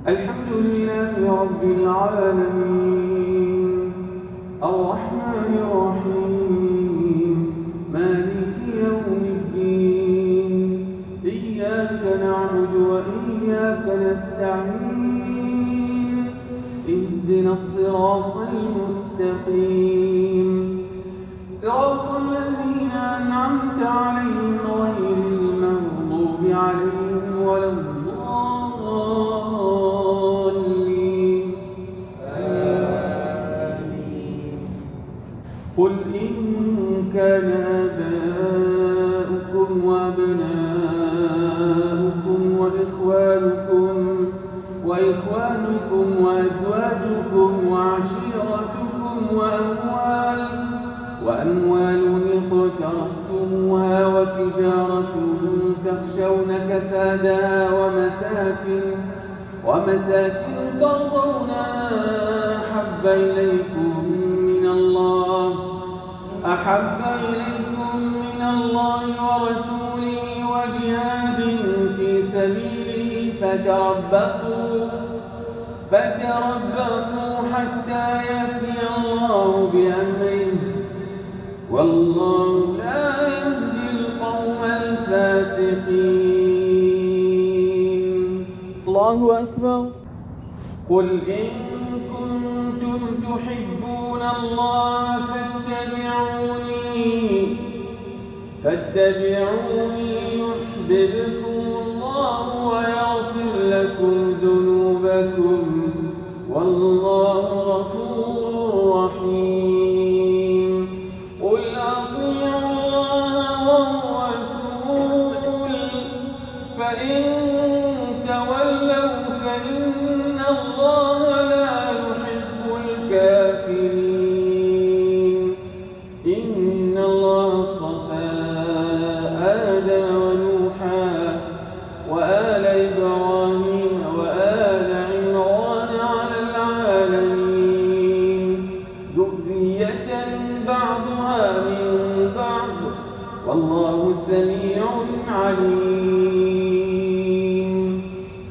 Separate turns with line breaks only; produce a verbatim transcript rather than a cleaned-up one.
الحمد لله رب العالمين الرحمن الرحيم مالك يوم الدين إياك نعبد وإياك نستعين اهدنا الصراط المستقيم صراط الذين أنعمت عليهم غير المغضوب عليهم ولا الضالين آمين. قل إن كان آباؤكم وأبناؤكم وإخوانكم وإخوانكم وأزواجكم وعشيرتكم وأموال وأموال اقترفتموها وتجارة تخشون كسادها ومساكن ومساكن ترضونها أحب إليكم من الله أحب إليكم من الله ورسوله وجهاد في سبيله فتربصوا فتربصوا حتى يأتي الله بأمره والله لا يهدي القوم الفاسقين. الله أكبر. قل إن كنتم تحبون الله فاتبعوني فاتبعوني يحببكم الله ويغفر لكم ذنوبكم والله غفور رحيم. قل أطيعوا الله والرسول فإن تولوا فإن الله لا يحب الكافرين. إن الله اصطفى آدم ونوحا وآل إبراهيم وآل عمران على العالمين ذرية بعضها من بعض والله سميع عليم.